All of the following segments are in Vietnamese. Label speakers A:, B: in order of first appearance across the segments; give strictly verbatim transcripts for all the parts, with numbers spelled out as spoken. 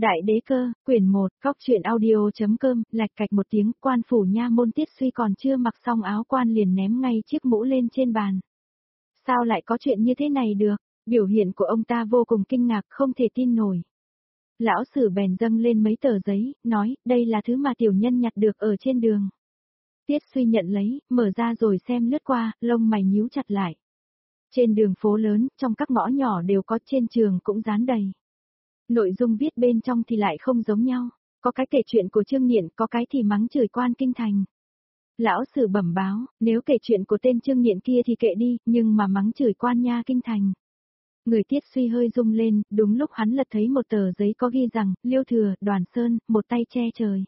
A: Đại đế cơ, quyển một, góc truyện audio.com, lạch cạch một tiếng, quan phủ nha môn Tiết Suy còn chưa mặc xong áo quan liền ném ngay chiếc mũ lên trên bàn. Sao lại có chuyện như thế này được? Biểu hiện của ông ta vô cùng kinh ngạc, không thể tin nổi. Lão sử bèn dâng lên mấy tờ giấy, nói, đây là thứ mà tiểu nhân nhặt được ở trên đường. Tiết Suy nhận lấy, mở ra rồi xem lướt qua, lông mày nhíu chặt lại. Trên đường phố lớn, trong các ngõ nhỏ đều có, trên trường cũng dán đầy. Nội dung viết bên trong thì lại không giống nhau, có cái kể chuyện của Trương Niệm, có cái thì mắng chửi quan kinh thành. Lão sử bẩm báo, nếu kể chuyện của tên Trương Niệm kia thì kệ đi, nhưng mà mắng chửi quan nha kinh thành. Người Tiết Suy hơi rung lên, đúng lúc hắn lật thấy một tờ giấy có ghi rằng, Liêu Thừa, Đoàn Sơn, một tay che trời.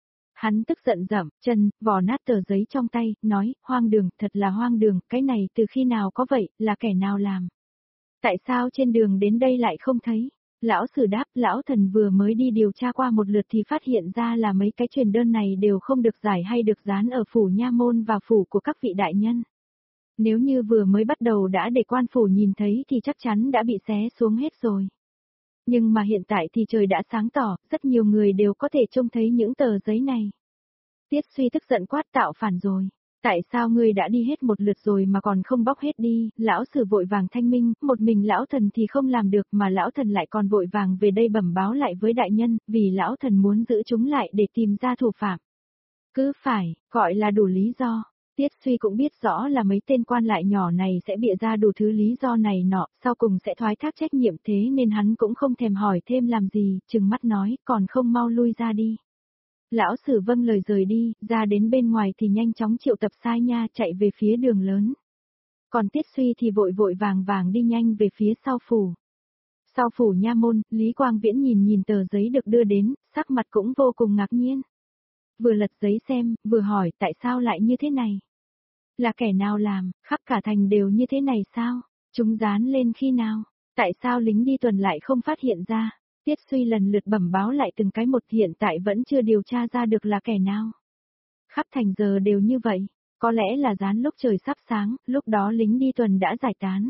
A: Hắn tức giận dậm, chân, vò nát tờ giấy trong tay, nói, hoang đường, thật là hoang đường, cái này từ khi nào có vậy, là kẻ nào làm? Tại sao trên đường đến đây lại không thấy? Lão sử đáp, lão thần vừa mới đi điều tra qua một lượt thì phát hiện ra là mấy cái truyền đơn này đều không được giải hay được dán ở phủ nha môn và phủ của các vị đại nhân. Nếu như vừa mới bắt đầu đã để quan phủ nhìn thấy thì chắc chắn đã bị xé xuống hết rồi. Nhưng mà hiện tại thì trời đã sáng tỏ, rất nhiều người đều có thể trông thấy những tờ giấy này. Tiết Suy tức giận quát, tạo phản rồi. Tại sao ngươi đã đi hết một lượt rồi mà còn không bóc hết đi? Lão sử vội vàng thanh minh, một mình lão thần thì không làm được mà lão thần lại còn vội vàng về đây bẩm báo lại với đại nhân, vì lão thần muốn giữ chúng lại để tìm ra thủ phạm. Cứ phải, gọi là đủ lý do. Tiết Suy cũng biết rõ là mấy tên quan lại nhỏ này sẽ bịa ra đủ thứ lý do này nọ, sau cùng sẽ thoái thác trách nhiệm, thế nên hắn cũng không thèm hỏi thêm làm gì, trừng mắt nói, còn không mau lui ra đi. Lão sử vâng lời rời đi, ra đến bên ngoài thì nhanh chóng triệu tập sai nha chạy về phía đường lớn. Còn Tiết Suy thì vội vội vàng vàng đi nhanh về phía sau phủ. Sau phủ nha môn, Lý Quang Viễn nhìn nhìn tờ giấy được đưa đến, sắc mặt cũng vô cùng ngạc nhiên. Vừa lật giấy xem, vừa hỏi tại sao lại như thế này? Là kẻ nào làm, khắp cả thành đều như thế này sao? Chúng dán lên khi nào? Tại sao lính đi tuần lại không phát hiện ra? Tiết Suy lần lượt bẩm báo lại từng cái một, hiện tại vẫn chưa điều tra ra được là kẻ nào. Khắp thành giờ đều như vậy, có lẽ là dán lúc trời sắp sáng, lúc đó lính đi tuần đã giải tán.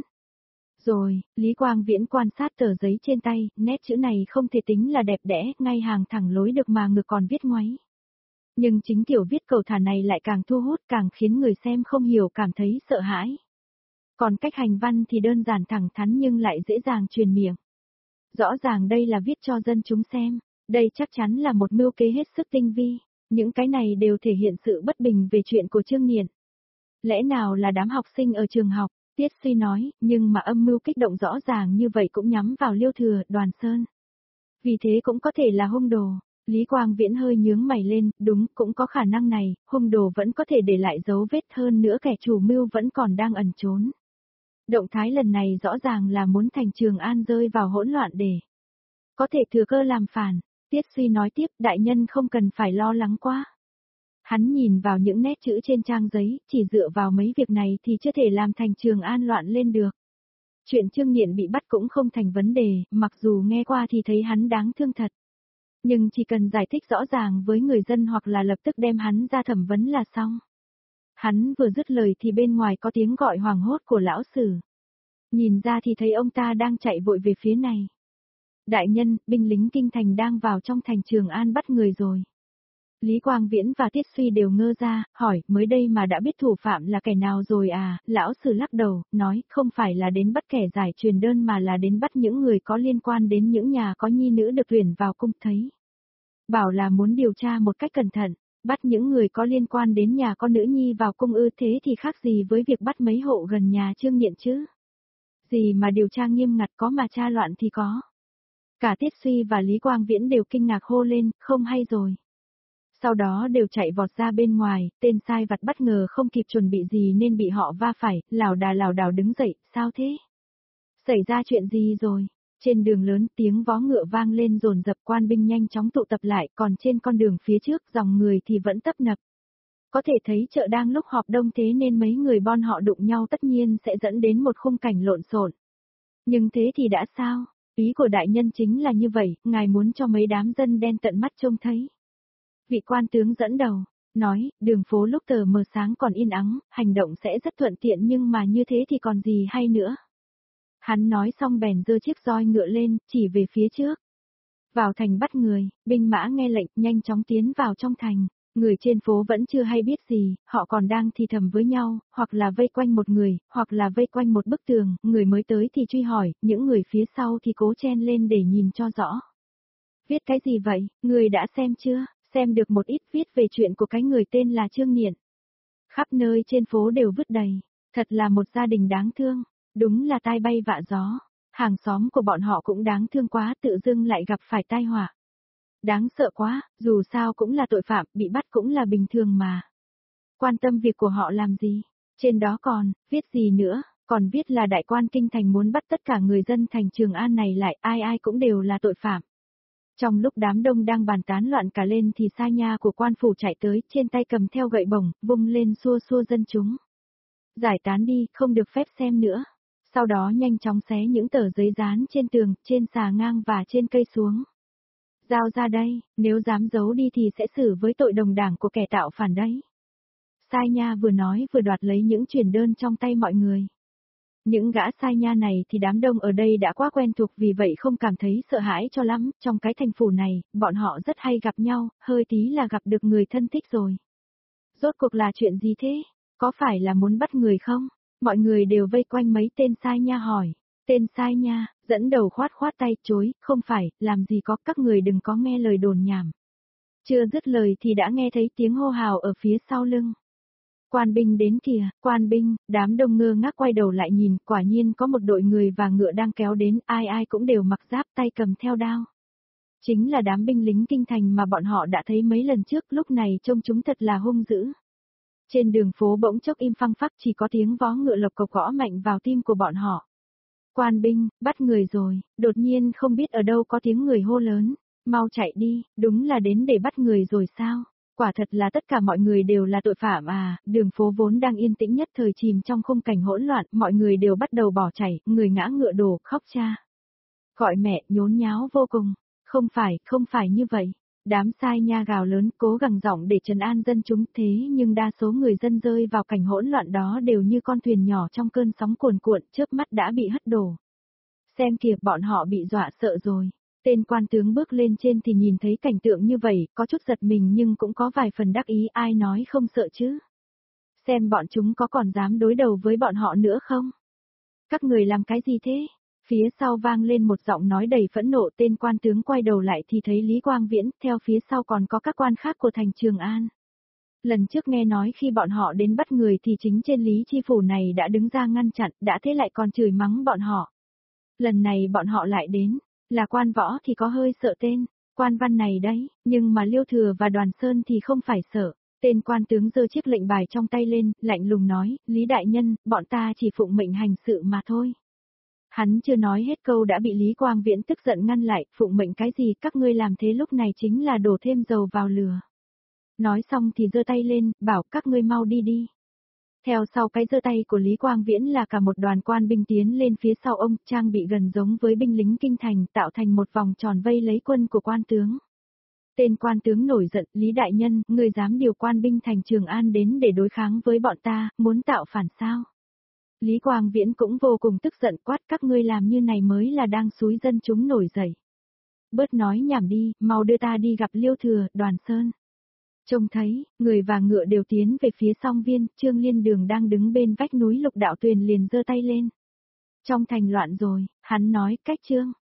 A: Rồi, Lý Quang Viễn quan sát tờ giấy trên tay, nét chữ này không thể tính là đẹp đẽ, ngay hàng thẳng lối được mà ngược còn viết ngoáy. Nhưng chính kiểu viết cầu thả này lại càng thu hút, càng khiến người xem không hiểu cảm thấy sợ hãi. Còn cách hành văn thì đơn giản thẳng thắn nhưng lại dễ dàng truyền miệng. Rõ ràng đây là viết cho dân chúng xem, đây chắc chắn là một mưu kế hết sức tinh vi, những cái này đều thể hiện sự bất bình về chuyện của Trương Niệm. Lẽ nào là đám học sinh ở trường học, Tiết Suy nói, nhưng mà âm mưu kích động rõ ràng như vậy cũng nhắm vào Liêu Thừa, Đoàn Sơn. Vì thế cũng có thể là hung đồ. Lý Quang Viễn hơi nhướng mày lên, đúng, cũng có khả năng này, hung đồ vẫn có thể để lại dấu vết, hơn nữa kẻ chủ mưu vẫn còn đang ẩn trốn. Động thái lần này rõ ràng là muốn thành Trường An rơi vào hỗn loạn để có thể thừa cơ làm phản. Tiết Suy nói tiếp, đại nhân không cần phải lo lắng quá. Hắn nhìn vào những nét chữ trên trang giấy, chỉ dựa vào mấy việc này thì chưa thể làm thành Trường An loạn lên được. Chuyện Trương Niệm bị bắt cũng không thành vấn đề, mặc dù nghe qua thì thấy hắn đáng thương thật. Nhưng chỉ cần giải thích rõ ràng với người dân hoặc là lập tức đem hắn ra thẩm vấn là xong. Hắn vừa dứt lời thì bên ngoài có tiếng gọi hoảng hốt của lão sử. Nhìn ra thì thấy ông ta đang chạy vội về phía này. Đại nhân, binh lính kinh thành đang vào trong thành Trường An bắt người rồi. Lý Quang Viễn và Tiết Suy đều ngơ ra, hỏi, mới đây mà đã biết thủ phạm là kẻ nào rồi à? Lão sử lắc đầu, nói, không phải là đến bắt kẻ giải truyền đơn mà là đến bắt những người có liên quan đến những nhà có nhi nữ được tuyển vào cung thấy. Bảo là muốn điều tra một cách cẩn thận, bắt những người có liên quan đến nhà có nữ nhi vào cung ư, thế thì khác gì với việc bắt mấy hộ gần nhà Trương Niệm chứ? Gì mà điều tra nghiêm ngặt, có mà tra loạn thì có. Cả Tiết Suy và Lý Quang Viễn đều kinh ngạc hô lên, không hay rồi. Sau đó đều chạy vọt ra bên ngoài, tên sai vặt bất ngờ không kịp chuẩn bị gì nên bị họ va phải, lảo đà lảo đảo đứng dậy, sao thế? Xảy ra chuyện gì rồi? Trên đường lớn tiếng vó ngựa vang lên dồn dập, quan binh nhanh chóng tụ tập lại, còn trên con đường phía trước dòng người thì vẫn tấp nập. Có thể thấy chợ đang lúc họp đông thế nên mấy người bon họ đụng nhau tất nhiên sẽ dẫn đến một khung cảnh lộn xộn. Nhưng thế thì đã sao? Ý của đại nhân chính là như vậy, ngài muốn cho mấy đám dân đen tận mắt trông thấy. Vị quan tướng dẫn đầu, nói, đường phố lúc tờ mờ sáng còn yên ắng, hành động sẽ rất thuận tiện nhưng mà như thế thì còn gì hay nữa. Hắn nói xong bèn giơ chiếc roi ngựa lên, chỉ về phía trước. Vào thành bắt người, binh mã nghe lệnh nhanh chóng tiến vào trong thành. Người trên phố vẫn chưa hay biết gì, họ còn đang thì thầm với nhau, hoặc là vây quanh một người, hoặc là vây quanh một bức tường, người mới tới thì truy hỏi, những người phía sau thì cố chen lên để nhìn cho rõ. Viết cái gì vậy, người đã xem chưa? Xem được một ít viết về chuyện của cái người tên là Trương Niệm. Khắp nơi trên phố đều vứt đầy, thật là một gia đình đáng thương, đúng là tai bay vạ gió. Hàng xóm của bọn họ cũng đáng thương quá, tự dưng lại gặp phải tai họa. Đáng sợ quá, dù sao cũng là tội phạm, bị bắt cũng là bình thường mà. Quan tâm việc của họ làm gì? Trên đó còn, viết gì nữa, còn viết là đại quan kinh thành muốn bắt tất cả người dân thành Trường An này lại, ai ai cũng đều là tội phạm. Trong lúc đám đông đang bàn tán loạn cả lên thì sai nha của quan phủ chạy tới, trên tay cầm theo gậy bổng, vung lên xua xua dân chúng. Giải tán đi, không được phép xem nữa. Sau đó nhanh chóng xé những tờ giấy dán trên tường, trên xà ngang và trên cây xuống. Giao ra đây, nếu dám giấu đi thì sẽ xử với tội đồng đảng của kẻ tạo phản đấy. Sai nha vừa nói vừa đoạt lấy những truyền đơn trong tay mọi người. Những gã sai nha này thì đám đông ở đây đã quá quen thuộc, vì vậy không cảm thấy sợ hãi cho lắm, trong cái thành phủ này, bọn họ rất hay gặp nhau, hơi tí là gặp được người thân thích rồi. Rốt cuộc là chuyện gì thế? Có phải là muốn bắt người không? Mọi người đều vây quanh mấy tên sai nha hỏi. Tên sai nha, dẫn đầu khoát khoát tay chối, không phải, làm gì có, các người đừng có nghe lời đồn nhảm. Chưa dứt lời thì đã nghe thấy tiếng hô hào ở phía sau lưng. Quan binh đến kìa, quan binh, đám đông ngơ ngác quay đầu lại nhìn, quả nhiên có một đội người và ngựa đang kéo đến, ai ai cũng đều mặc giáp, tay cầm theo đao. Chính là đám binh lính kinh thành mà bọn họ đã thấy mấy lần trước, lúc này trông chúng thật là hung dữ. Trên đường phố bỗng chốc im phăng phắc, chỉ có tiếng vó ngựa lộc cộc gõ mạnh vào tim của bọn họ. Quan binh, bắt người rồi, đột nhiên không biết ở đâu có tiếng người hô lớn, mau chạy đi, đúng là đến để bắt người rồi sao? Quả thật là tất cả mọi người đều là tội phạm à, đường phố vốn đang yên tĩnh nhất thời chìm trong khung cảnh hỗn loạn, mọi người đều bắt đầu bỏ chạy, người ngã ngựa đổ, khóc cha. Gọi mẹ, nhốn nháo vô cùng, không phải, không phải như vậy. Đám sai nha gào lớn, cố gắng giọng để trấn an dân chúng, thế nhưng đa số người dân rơi vào cảnh hỗn loạn đó đều như con thuyền nhỏ trong cơn sóng cuồn cuộn, chớp mắt đã bị hất đổ. Xem kìa, bọn họ bị dọa sợ rồi. Tên quan tướng bước lên trên thì nhìn thấy cảnh tượng như vậy, có chút giật mình nhưng cũng có vài phần đắc ý, ai nói không sợ chứ. Xem bọn chúng có còn dám đối đầu với bọn họ nữa không? Các người làm cái gì thế? Phía sau vang lên một giọng nói đầy phẫn nộ, tên quan tướng quay đầu lại thì thấy Lý Quang Viễn, theo phía sau còn có các quan khác của thành Trường An. Lần trước nghe nói khi bọn họ đến bắt người thì chính trên Lý Chi Phủ này đã đứng ra ngăn chặn, đã thế lại còn chửi mắng bọn họ. Lần này bọn họ lại đến, là quan võ thì có hơi sợ tên, quan văn này đấy, nhưng mà Liêu Thừa và Đoàn Sơn thì không phải sợ. Tên quan tướng giơ chiếc lệnh bài trong tay lên, lạnh lùng nói, Lý Đại Nhân, bọn ta chỉ phụng mệnh hành sự mà thôi. Hắn chưa nói hết câu đã bị Lý Quang Viễn tức giận ngăn lại, phụng mệnh cái gì, các ngươi làm thế lúc này chính là đổ thêm dầu vào lửa. Nói xong thì giơ tay lên, bảo các ngươi mau đi đi. Theo sau cái giơ tay của Lý Quang Viễn là cả một đoàn quan binh tiến lên phía sau ông, trang bị gần giống với binh lính kinh thành, tạo thành một vòng tròn vây lấy quân của quan tướng. Tên quan tướng nổi giận, Lý Đại Nhân, ngươi dám điều quan binh thành Trường An đến để đối kháng với bọn ta, muốn tạo phản sao? Lý Quang Viễn cũng vô cùng tức giận, quát, các ngươi làm như này mới là đang xúi dân chúng nổi dậy. Bớt nói nhảm đi, mau đưa ta đi gặp Liêu Thừa, Đoàn Sơn. Trông thấy, người và ngựa đều tiến về phía Song Viên, Trương Liên Đường đang đứng bên vách núi Lục Đạo Tuyền liền giơ tay lên. Trong thành loạn rồi, hắn nói, cách Trương.